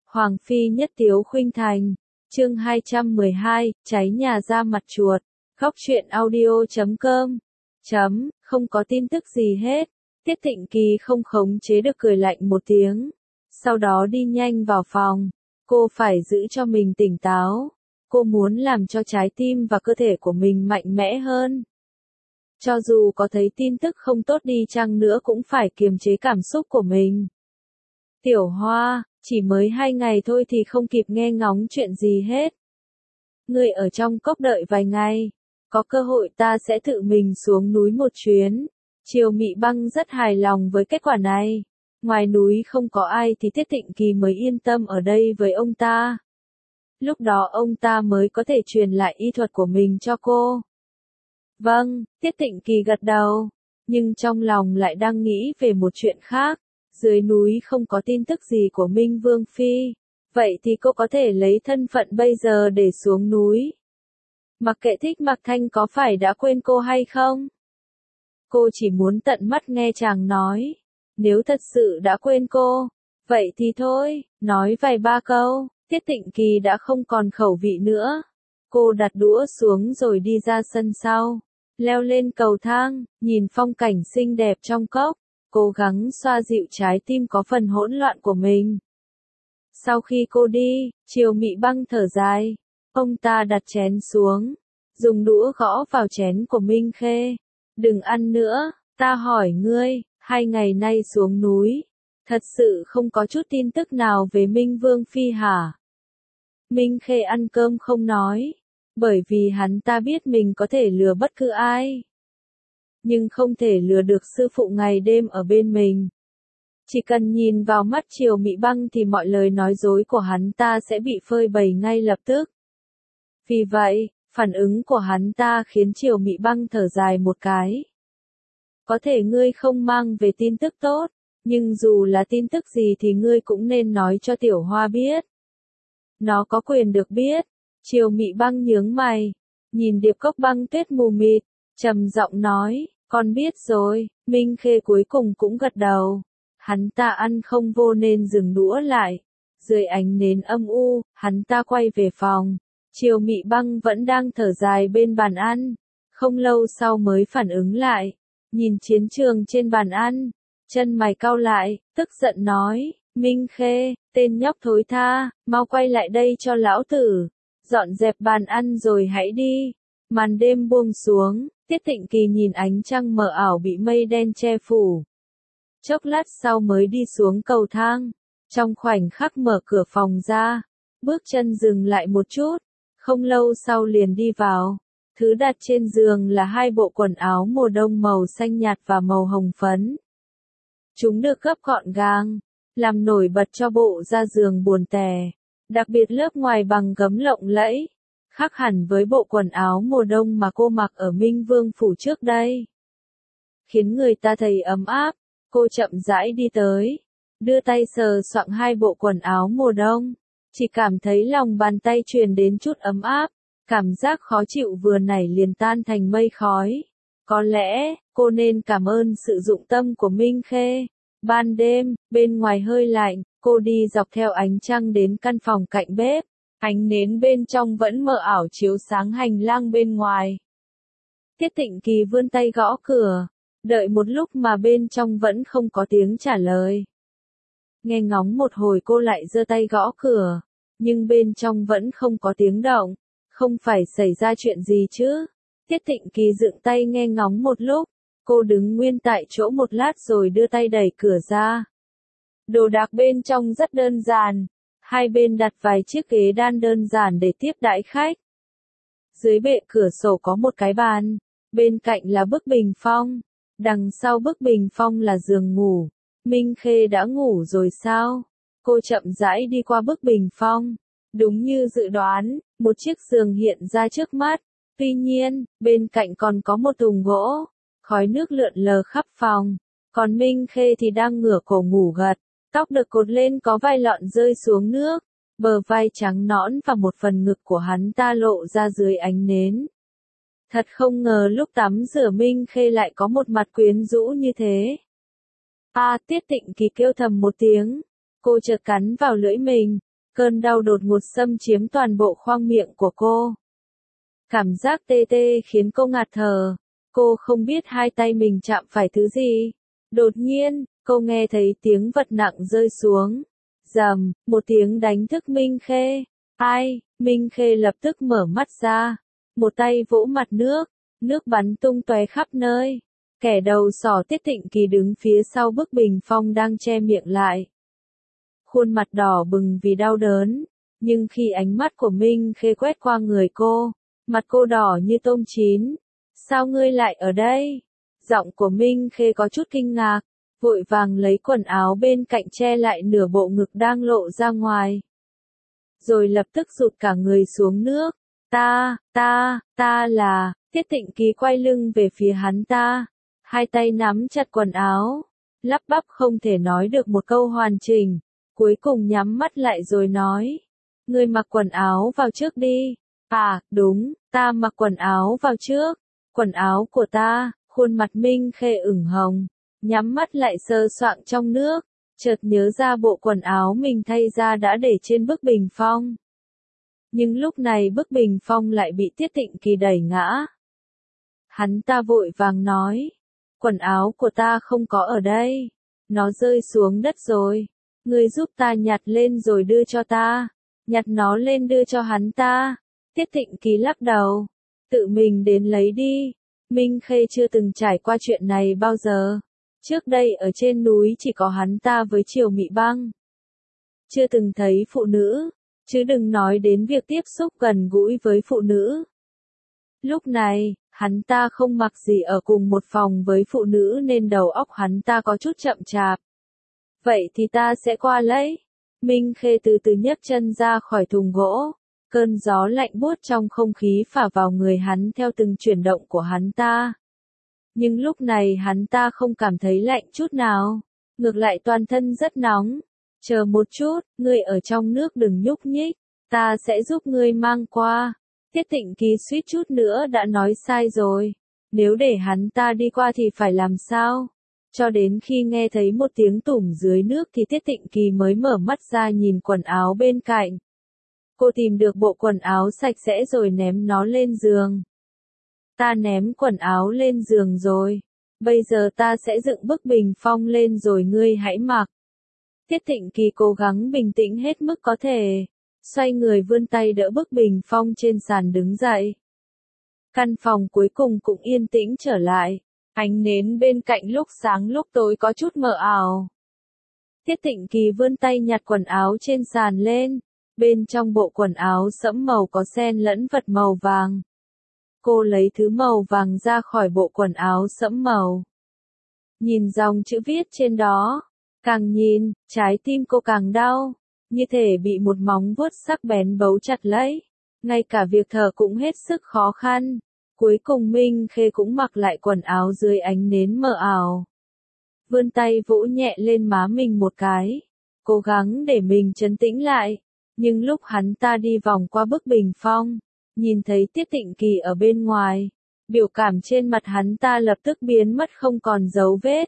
Hoàng phi nhất tiếu khuynh thành. Chương 212, cháy nhà ra mặt chuột. Góc truyện audio.com. Không có tin tức gì hết. Tiết Thịnh Kỳ không khống chế được cười lạnh một tiếng. Sau đó đi nhanh vào phòng. Cô phải giữ cho mình tỉnh táo. Cô muốn làm cho trái tim và cơ thể của mình mạnh mẽ hơn. Cho dù có thấy tin tức không tốt đi chăng nữa cũng phải kiềm chế cảm xúc của mình. Tiểu Hoa, chỉ mới 2 ngày thôi thì không kịp nghe ngóng chuyện gì hết. Ngươi ở trong cốc đợi vài ngày. Có cơ hội ta sẽ tự mình xuống núi một chuyến. Triều Mị Băng rất hài lòng với kết quả này. Ngoài núi không có ai thì Tiết Thịnh Kỳ mới yên tâm ở đây với ông ta. Lúc đó ông ta mới có thể truyền lại y thuật của mình cho cô. Vâng, Tiết Thịnh Kỳ gật đầu. Nhưng trong lòng lại đang nghĩ về một chuyện khác. Dưới núi không có tin tức gì của Minh Vương Phi. Vậy thì cô có thể lấy thân phận bây giờ để xuống núi. Mặc kệ Thích Mặc Thanh có phải đã quên cô hay không? Cô chỉ muốn tận mắt nghe chàng nói. Nếu thật sự đã quên cô, vậy thì thôi, nói vài ba câu. Tiết Thịnh Kỳ đã không còn khẩu vị nữa. Cô đặt đũa xuống rồi đi ra sân sau. Leo lên cầu thang, nhìn phong cảnh xinh đẹp trong cốc. Cố gắng xoa dịu trái tim có phần hỗn loạn của mình. Sau khi cô đi, Triều Mị Băng thở dài. Ông ta đặt chén xuống. Dùng đũa gõ vào chén của Minh Khê. Đừng ăn nữa, ta hỏi ngươi, 2 ngày nay xuống núi. Thật sự không có chút tin tức nào về Minh Vương Phi hả? Minh Khê ăn cơm không nói. Bởi vì hắn ta biết mình có thể lừa bất cứ ai. Nhưng không thể lừa được sư phụ ngày đêm ở bên mình. Chỉ cần nhìn vào mắt Triều Mị Băng thì mọi lời nói dối của hắn ta sẽ bị phơi bày ngay lập tức. Vì vậy, phản ứng của hắn ta khiến Triều Mị Băng thở dài một cái. Có thể ngươi không mang về tin tức tốt, nhưng dù là tin tức gì thì ngươi cũng nên nói cho Tiểu Hoa biết. Nó có quyền được biết. Triều Mị Băng nhướng mày, nhìn điệp cốc băng tuyết mù mịt, trầm giọng nói, con biết rồi. Minh Khê cuối cùng cũng gật đầu. Hắn ta ăn không vô nên dừng đũa lại. Dưới ánh nến âm u, hắn ta quay về phòng. Triều Mị Băng vẫn đang thở dài bên bàn ăn. Không lâu sau mới phản ứng lại. Nhìn chiến trường trên bàn ăn. Chân mày cau lại, tức giận nói. Minh Khê, tên nhóc thối tha, mau quay lại đây cho lão tử. Dọn dẹp bàn ăn rồi hãy đi. Màn đêm buông xuống. Tiết Thịnh Kỳ nhìn ánh trăng mờ ảo bị mây đen che phủ. Chốc lát sau mới đi xuống cầu thang. Trong khoảnh khắc mở cửa phòng ra. Bước chân dừng lại một chút. Không lâu sau liền đi vào. Thứ đặt trên giường là 2 bộ quần áo mùa đông màu xanh nhạt và màu hồng phấn. Chúng được gấp gọn gàng, làm nổi bật cho bộ da giường buồn tẻ. Đặc biệt lớp ngoài bằng gấm lộng lẫy. Khác hẳn với bộ quần áo mùa đông mà cô mặc ở Minh Vương Phủ trước đây. Khiến người ta thấy ấm áp. Cô chậm rãi đi tới. Đưa tay sờ soạng 2 bộ quần áo mùa đông. Chỉ cảm thấy lòng bàn tay truyền đến chút ấm áp. Cảm giác khó chịu vừa nảy liền tan thành mây khói. Có lẽ, cô nên cảm ơn sự dụng tâm của Minh Khê. Ban đêm, bên ngoài hơi lạnh, cô đi dọc theo ánh trăng đến căn phòng cạnh bếp. Ánh nến bên trong vẫn mờ ảo chiếu sáng hành lang bên ngoài. Tiết Thịnh Kỳ vươn tay gõ cửa. Đợi một lúc mà bên trong vẫn không có tiếng trả lời. Nghe ngóng một hồi cô lại giơ tay gõ cửa. Nhưng bên trong vẫn không có tiếng động. Không phải xảy ra chuyện gì chứ? Tiết Thịnh Kỳ dựng tay nghe ngóng một lúc. Cô đứng nguyên tại chỗ một lát rồi đưa tay đẩy cửa ra. Đồ đạc bên trong rất đơn giản. 2 bên đặt vài chiếc ghế đan đơn giản để tiếp đãi khách. Dưới bệ cửa sổ có một cái bàn. Bên cạnh là bức bình phong. Đằng sau bức bình phong là giường ngủ. Minh Khê đã ngủ rồi sao? Cô chậm rãi đi qua bức bình phong. Đúng như dự đoán, một chiếc giường hiện ra trước mắt. Tuy nhiên, bên cạnh còn có một thùng gỗ. Khói nước lượn lờ khắp phòng. Còn Minh Khê thì đang ngửa cổ ngủ gật. Tóc được cột lên có vài lọn rơi xuống nước. Bờ vai trắng nõn và một phần ngực của hắn ta lộ ra dưới ánh nến. Thật không ngờ lúc tắm rửa Minh Khê lại có một mặt quyến rũ như thế. Tiết Thịnh Kỳ kêu thầm một tiếng. Cô chợt cắn vào lưỡi mình. Cơn đau đột ngột xâm chiếm toàn bộ khoang miệng của cô. Cảm giác tê tê khiến cô ngạt thở. Cô không biết hai tay mình chạm phải thứ gì. Đột nhiên, cô nghe thấy tiếng vật nặng rơi xuống. Rầm, một tiếng đánh thức Minh Khê. Ai? Minh Khê lập tức mở mắt ra. Một tay vỗ mặt nước. Nước bắn tung tóe khắp nơi. Kẻ đầu sỏ Tiết Thịnh Kỳ đứng phía sau bức bình phong đang che miệng lại. Khuôn mặt đỏ bừng vì đau đớn. Nhưng khi ánh mắt của Minh Khê quét qua người cô, mặt cô đỏ như tôm chín. Sao ngươi lại ở đây? Giọng của Minh Khê có chút kinh ngạc, vội vàng lấy quần áo bên cạnh che lại nửa bộ ngực đang lộ ra ngoài. Rồi lập tức rụt cả người xuống nước. Ta là, Tiết Thịnh Kỳ quay lưng về phía hắn ta. Hai tay nắm chặt quần áo, lắp bắp không thể nói được một câu hoàn chỉnh. Cuối cùng nhắm mắt lại rồi nói. Ngươi mặc quần áo vào trước đi. À, đúng, ta mặc quần áo vào trước. Quần áo của ta, khuôn mặt Minh Khê ửng hồng. Nhắm mắt lại sờ soạng trong nước. Chợt nhớ ra bộ quần áo mình thay ra đã để trên bức bình phong. Nhưng lúc này bức bình phong lại bị Tiết Thịnh Kỳ đẩy ngã. Hắn ta vội vàng nói. Quần áo của ta không có ở đây. Nó rơi xuống đất rồi. Ngươi giúp ta nhặt lên rồi đưa cho ta. Nhặt nó lên đưa cho hắn ta. Tiết Thịnh Kỳ lắc đầu. Tự mình đến lấy đi. Minh Khê chưa từng trải qua chuyện này bao giờ. Trước đây ở trên núi chỉ có hắn ta với Triều Mị Băng. Chưa từng thấy phụ nữ, chứ đừng nói đến việc tiếp xúc gần gũi với phụ nữ. Lúc này, hắn ta không mặc gì ở cùng một phòng với phụ nữ nên đầu óc hắn ta có chút chậm chạp. Vậy thì ta sẽ qua lấy. Minh Khê từ từ nhấc chân ra khỏi thùng gỗ. Cơn gió lạnh buốt trong không khí phả vào người hắn theo từng chuyển động của hắn ta. Nhưng lúc này hắn ta không cảm thấy lạnh chút nào. Ngược lại toàn thân rất nóng. Chờ một chút, ngươi ở trong nước đừng nhúc nhích. Ta sẽ giúp ngươi mang qua. Tiết Thịnh Kỳ suýt chút nữa đã nói sai rồi. Nếu để hắn ta đi qua thì phải làm sao? Cho đến khi nghe thấy một tiếng tủm dưới nước thì Tiết Thịnh Kỳ mới mở mắt ra nhìn quần áo bên cạnh. Cô tìm được bộ quần áo sạch sẽ rồi ném nó lên giường. Ta ném quần áo lên giường rồi. Bây giờ ta sẽ dựng bức bình phong lên rồi ngươi hãy mặc. Tiết Thịnh Kỳ cố gắng bình tĩnh hết mức có thể. Xoay người vươn tay đỡ bức bình phong trên sàn đứng dậy. Căn phòng cuối cùng cũng yên tĩnh trở lại. Ánh nến bên cạnh lúc sáng lúc tối có chút mờ ảo. Tiết Thịnh Kỳ vươn tay nhặt quần áo trên sàn lên. Bên trong bộ quần áo sẫm màu có xen lẫn vật màu vàng. Cô lấy thứ màu vàng ra khỏi bộ quần áo sẫm màu. Nhìn dòng chữ viết trên đó. Càng nhìn, trái tim cô càng đau. Như thể bị một móng vuốt sắc bén bấu chặt lấy. Ngay cả việc thở cũng hết sức khó khăn. Cuối cùng Minh Khê cũng mặc lại quần áo dưới ánh nến mờ ảo. Vươn tay vỗ nhẹ lên má mình một cái. Cố gắng để mình trấn tĩnh lại. Nhưng lúc hắn ta đi vòng qua bức bình phong, nhìn thấy Tiết Thịnh Kỳ ở bên ngoài, biểu cảm trên mặt hắn ta lập tức biến mất không còn dấu vết.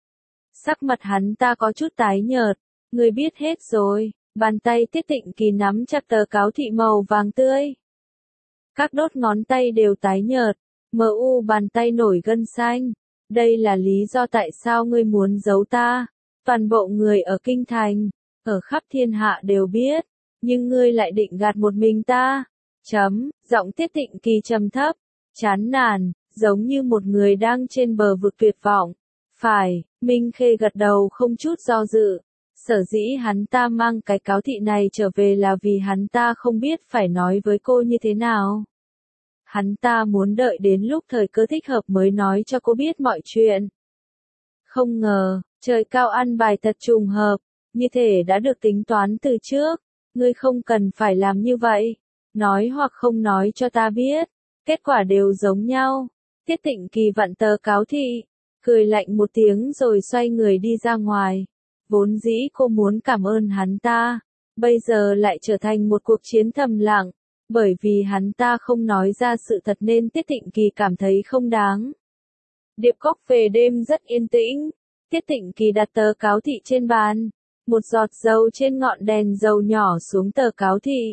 Sắc mặt hắn ta có chút tái nhợt, người biết hết rồi, bàn tay Tiết Thịnh Kỳ nắm chặt tờ cáo thị màu vàng tươi. Các đốt ngón tay đều tái nhợt, mờ u bàn tay nổi gân xanh. Đây là lý do tại sao ngươi muốn giấu ta. Toàn bộ người ở Kinh Thành, ở khắp thiên hạ đều biết. Nhưng ngươi lại định gạt một mình ta. Giọng Tiết Thịnh Kỳ trầm thấp, chán nản, giống như một người đang trên bờ vực tuyệt vọng. Phải, Minh Khê gật đầu không chút do dự. Sở dĩ hắn ta mang cái cáo thị này trở về là vì hắn ta không biết phải nói với cô như thế nào. Hắn ta muốn đợi đến lúc thời cơ thích hợp mới nói cho cô biết mọi chuyện. Không ngờ, trời cao ăn bài thật trùng hợp, như thể đã được tính toán từ trước. Ngươi không cần phải làm như vậy. Nói hoặc không nói cho ta biết. Kết quả đều giống nhau. Tiết Thịnh Kỳ vặn tờ cáo thị. Cười lạnh một tiếng rồi xoay người đi ra ngoài. Vốn dĩ cô muốn cảm ơn hắn ta. Bây giờ lại trở thành một cuộc chiến thầm lặng. Bởi vì hắn ta không nói ra sự thật nên Tiết Thịnh Kỳ cảm thấy không đáng. Điệp cốc về đêm rất yên tĩnh. Tiết Thịnh Kỳ đặt tờ cáo thị trên bàn. Một giọt dầu trên ngọn đèn dầu nhỏ xuống tờ cáo thị.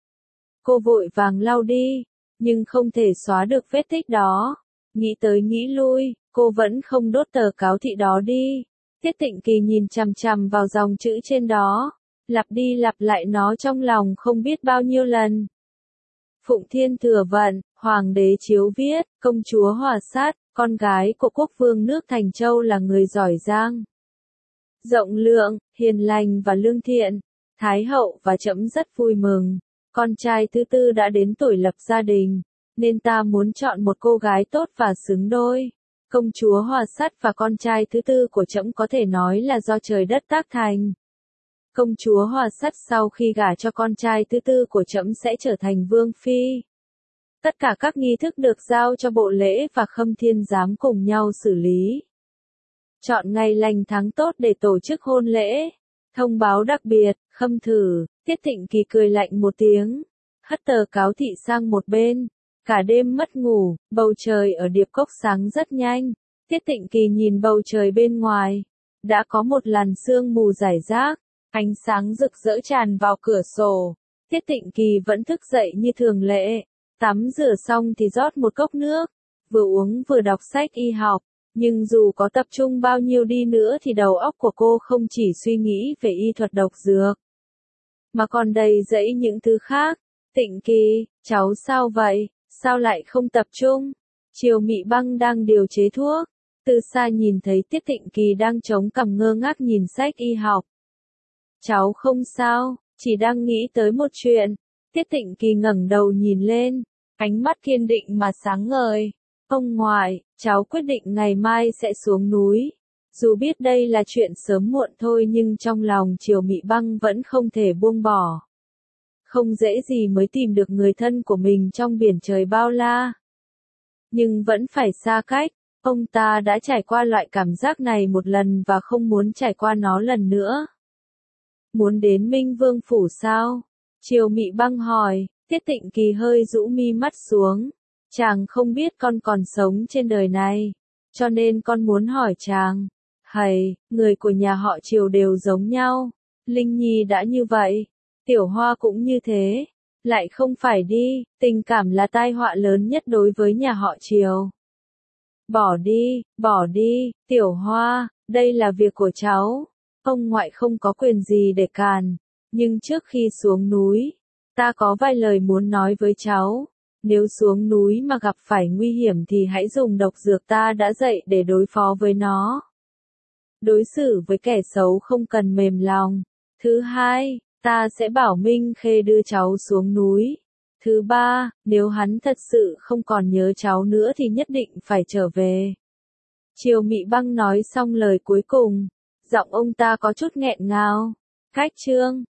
Cô vội vàng lau đi, nhưng không thể xóa được vết tích đó. Nghĩ tới nghĩ lui, cô vẫn không đốt tờ cáo thị đó đi. Tiết Tịnh Kỳ nhìn chằm chằm vào dòng chữ trên đó, lặp đi lặp lại nó trong lòng không biết bao nhiêu lần. Phụng Thiên Thừa Vận, Hoàng đế chiếu viết, công chúa Hòa Sát, con gái của quốc vương nước Thành Châu là người giỏi giang, rộng lượng, hiền lành và lương thiện. Thái hậu và trẫm rất vui mừng. Con trai thứ tư đã đến tuổi lập gia đình, nên ta muốn chọn một cô gái tốt và xứng đôi. Công chúa Hòa Sát và con trai thứ tư của trẫm có thể nói là do trời đất tác thành. Công chúa Hòa Sát sau khi gả cho con trai thứ tư của trẫm sẽ trở thành vương phi. Tất cả các nghi thức được giao cho bộ lễ và Khâm Thiên giám cùng nhau xử lý. Chọn ngày lành tháng tốt để tổ chức hôn lễ. Thông báo đặc biệt, Khâm Thử. Tiết Thịnh Kỳ cười lạnh một tiếng, hất tờ cáo thị sang một bên. Cả đêm mất ngủ, bầu trời ở Điệp Cốc sáng rất nhanh. Tiết Thịnh Kỳ nhìn bầu trời bên ngoài, đã có một làn sương mù rải rác, ánh sáng rực rỡ tràn vào cửa sổ. Tiết Thịnh Kỳ vẫn thức dậy như thường lệ, tắm rửa xong thì rót một cốc nước, vừa uống vừa đọc sách y học. Nhưng dù có tập trung bao nhiêu đi nữa thì đầu óc của cô không chỉ suy nghĩ về y thuật độc dược, mà còn đầy dẫy những thứ khác. Tịnh Kỳ, cháu sao vậy? Sao lại không tập trung? Triều Mị Băng đang điều chế thuốc, từ xa nhìn thấy Tiết Thịnh Kỳ đang chống cằm ngơ ngác nhìn sách y học. Cháu không sao, chỉ đang nghĩ tới một chuyện. Tiết Thịnh Kỳ ngẩng đầu nhìn lên, ánh mắt kiên định mà sáng ngời. Ông ngoại, cháu quyết định ngày mai sẽ xuống núi. Dù biết đây là chuyện sớm muộn thôi nhưng trong lòng Triều Mị Băng vẫn không thể buông bỏ. Không dễ gì mới tìm được người thân của mình trong biển trời bao la. Nhưng vẫn phải xa cách, ông ta đã trải qua loại cảm giác này một lần và không muốn trải qua nó lần nữa. Muốn đến Minh Vương Phủ sao? Triều Mị Băng hỏi. Tiết Thịnh Kỳ hơi rũ mi mắt xuống. Chàng không biết con còn sống trên đời này, cho nên con muốn hỏi chàng. Hầy, người của nhà họ Triều đều giống nhau. Linh Nhi đã như vậy, Tiểu Hoa cũng như thế. Lại không phải đi, tình cảm là tai họa lớn nhất đối với nhà họ Triều. Bỏ đi, Tiểu Hoa, đây là việc của cháu. Ông ngoại không có quyền gì để càn. Nhưng trước khi xuống núi, ta có vài lời muốn nói với cháu. Nếu xuống núi mà gặp phải nguy hiểm thì hãy dùng độc dược ta đã dạy để đối phó với nó. Đối xử với kẻ xấu không cần mềm lòng. Thứ hai, ta sẽ bảo Minh Khê đưa cháu xuống núi. Thứ ba, nếu hắn thật sự không còn nhớ cháu nữa thì nhất định phải trở về. Triều Mị Băng nói xong lời cuối cùng, giọng ông ta có chút nghẹn ngào. Cách chương